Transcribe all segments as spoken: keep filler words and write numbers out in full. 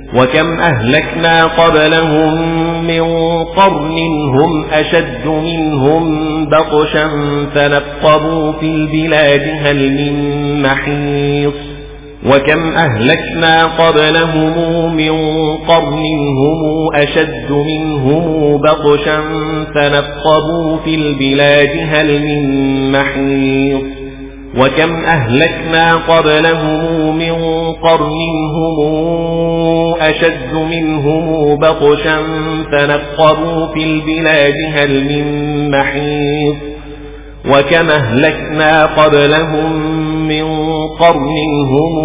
وكم أهلكنا قبلهم من قرن هم أشد منهم بطشا فنقبوا في البلاد هل من محيص وكم أهلكنا قبلهم من قرن هم أشد منهم بطشا فنقبوا في البلاد هل من محيص وكم أهلكنا قبلهم من قرن هم أشد منهم بطشا فنقبوا في البلاد هل من محيص وكم أهلكنا قبلهم من قرن هم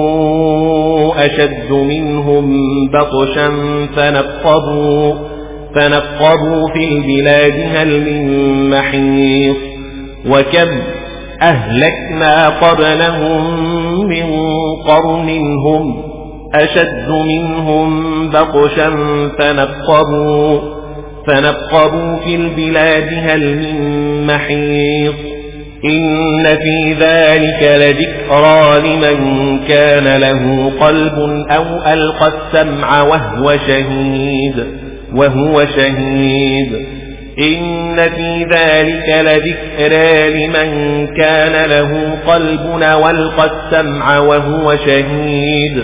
أشد منهم بطشا فنقبوا فنقبوا في البلاد هل من محيص وكم أهلكنا قبلهم من قرن هم أشد منهم بطشا فنقبوا فنقبوا في البلاد هل من محيص إن في ذلك لذكرى لمن كان له قلب أو ألقى السمع وهو شهيد وهو شهيد إن في ذلك لذكرى لمن كان له قلب أو ألقى السمع وهو شهيد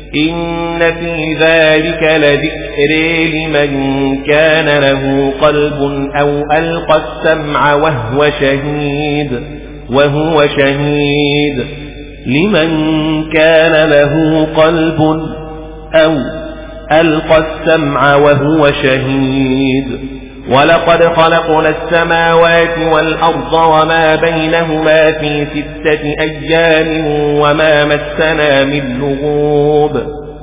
إن في ذلك لذكرى لمن كان له قلب أو ألقى السمع وهو شهيد وهو شهيد لمن كان له قلب أو ألقى السمع وهو شهيد ولقد خلقنا السماوات والأرض وما بينهما في ستة أيام وما مسنا من لغوب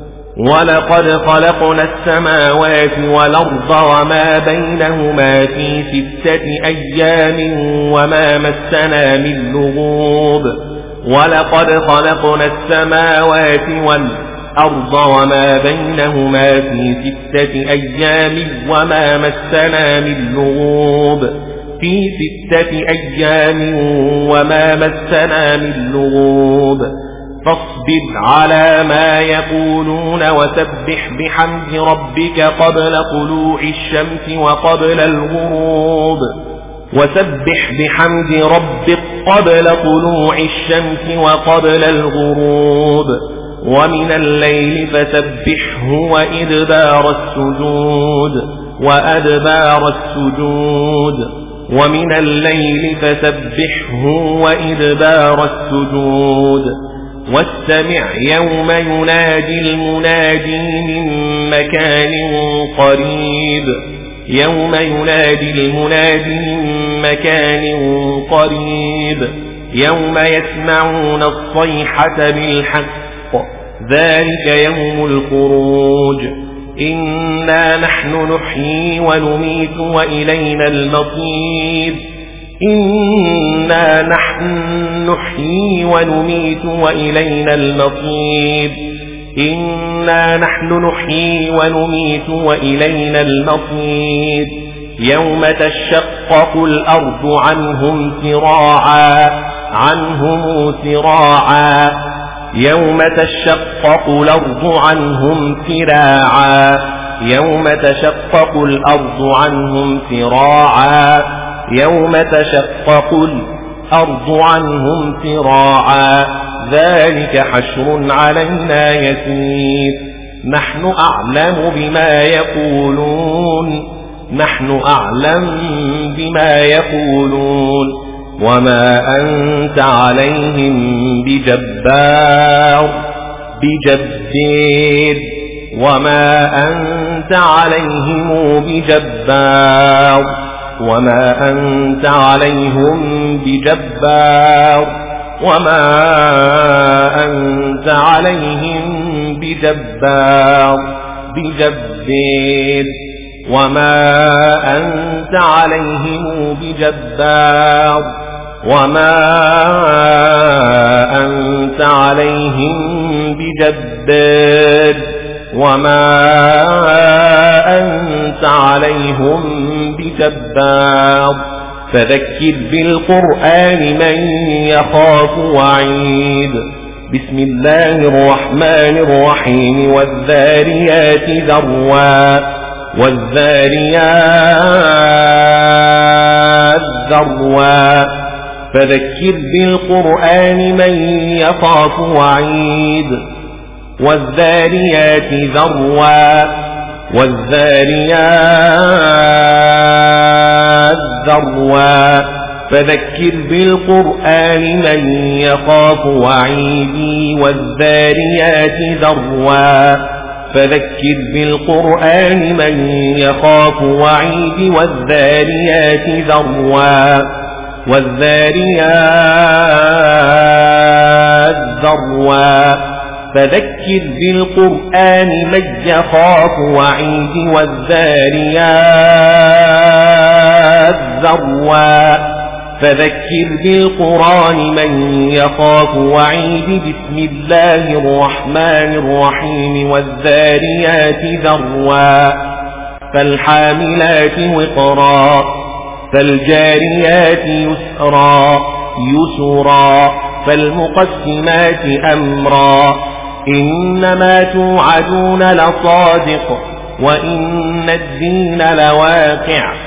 ولقد خلقنا السماوات والأرض وما بينهما في ستة أيام وما مسنا من لغوب ولقد خلقنا السماوات والأرض الأرض وما بينهما في ستة أيام وما مسنا من لغوب في ستة أيام وما مسنا من لغوب فاصبر على ما يقولون وسبح بحمد ربك قبل طلوع الشمس وقبل الغروب وسبح بحمد ربك قبل طلوع الشمس وقبل الغروب ومن الليل فسبحه وإدبار السجود وأدبار السجود ومن الليل فسبحه وإدبار السجود واستمع يوم ينادي المنادي من مكان قريب يوم ينادي المنادي من مكان قريب يوم يسمعون الصيحة بالحق ذلك يوم الخروج إنا نحن نحيي ونميت وإلينا المصير إنا نحن نحيي ونميت وإلينا المصير إنا نحن نحيي ونميت وإلينا المصير يوم تشقق الأرض عنهم سراعا عنهم سراعا يوم تشقق الأرض عنهم سراعا يوم تشقق الأرض عنهم سراعا يوم تشقق الأرض عنهم سراعا ذلك حشر علينا يسير نحن أعلم بما يقولون نحن أعلم بما يقولون وما أنت عليهم بجبار بجبار وما أنت عليهم بجبار وما أنت عليهم بجبار وما أنت عليهم بجبار بجبار وما أنت عليهم بجبار وما أنت عليهم بجبار وما أنت عليهم بجبار فذكر بالقرآن من يخاف وعيد بسم الله الرحمن الرحيم والذاريات ذروا والذاريات ذروا فذكر بالقرآن من يخاف وعيد والذاريات ذروا والذاريات ذروا فذكر بالقرآن من يخاف وعيدي والذاريات ذروا فذكر بالقرآن من يخاف وعيدي والذاريات ذروا والذاريات ذروا فذكر بالقرآن من يخاف وعيدي والذاريات ذروا فذكر بالقرآن من يخاف وعيد بسم الله الرحمن الرحيم والذاريات ذروا فالحاملات وقرا فالجاريات يسرا يسرا فالمقسمات أمرا إنما توعدون لصادق وإن الدين لواقع